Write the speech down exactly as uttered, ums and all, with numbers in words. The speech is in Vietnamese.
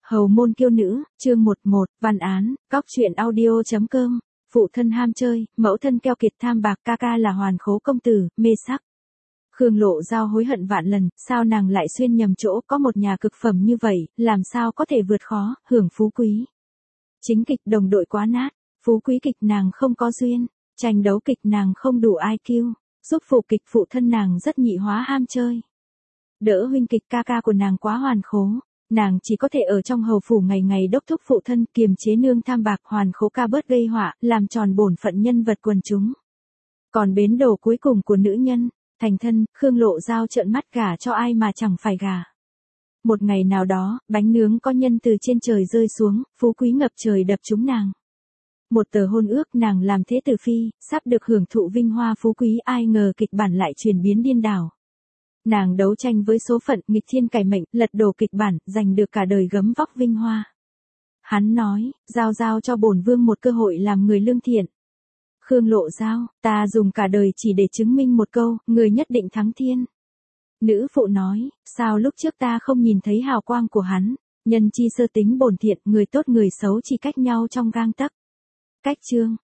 Hầu môn kiêu nữ, chương một một, văn án, cóc truyện audio chấm com, phụ thân ham chơi, mẫu thân keo kiệt tham bạc, ca ca là hoàn khố công tử, mê sắc. Khương Lộ Giao hối hận vạn lần, sao nàng lại xuyên nhầm chỗ, có một nhà cực phẩm như vậy, làm sao có thể vượt khó, hưởng phú quý. Chính kịch đồng đội quá nát, phú quý kịch nàng không có duyên, tranh đấu kịch nàng không đủ i kiu, giúp phụ kịch phụ thân nàng rất nhị hóa ham chơi. Đỡ huynh kịch ca ca của nàng quá hoàn khố. Nàng chỉ có thể ở trong hầu phủ ngày ngày đốc thúc phụ thân, kiềm chế nương tham bạc, hoàn khố ca bớt gây họa, làm tròn bổn phận nhân vật quần chúng. Còn bến đồ cuối cùng của nữ nhân, thành thân, Khương Lộ Giao trợn mắt gả cho ai mà chẳng phải gả. Một ngày nào đó, bánh nướng có nhân từ trên trời rơi xuống, phú quý ngập trời đập trúng nàng. Một tờ hôn ước nàng làm thế tử phi, sắp được hưởng thụ vinh hoa phú quý, ai ngờ kịch bản lại chuyển biến điên đảo. Nàng đấu tranh với số phận, nghịch thiên cải mệnh, lật đổ kịch bản, giành được cả đời gấm vóc vinh hoa. Hắn nói, giao giao cho bổn vương một cơ hội làm người lương thiện. Khương Lộ Giao, ta dùng cả đời chỉ để chứng minh một câu, người nhất định thắng thiên. Nữ phụ nói, sao lúc trước ta không nhìn thấy hào quang của hắn, nhân chi sơ tính bổn thiện, người tốt người xấu chỉ cách nhau trong gang tấc. Cách chương,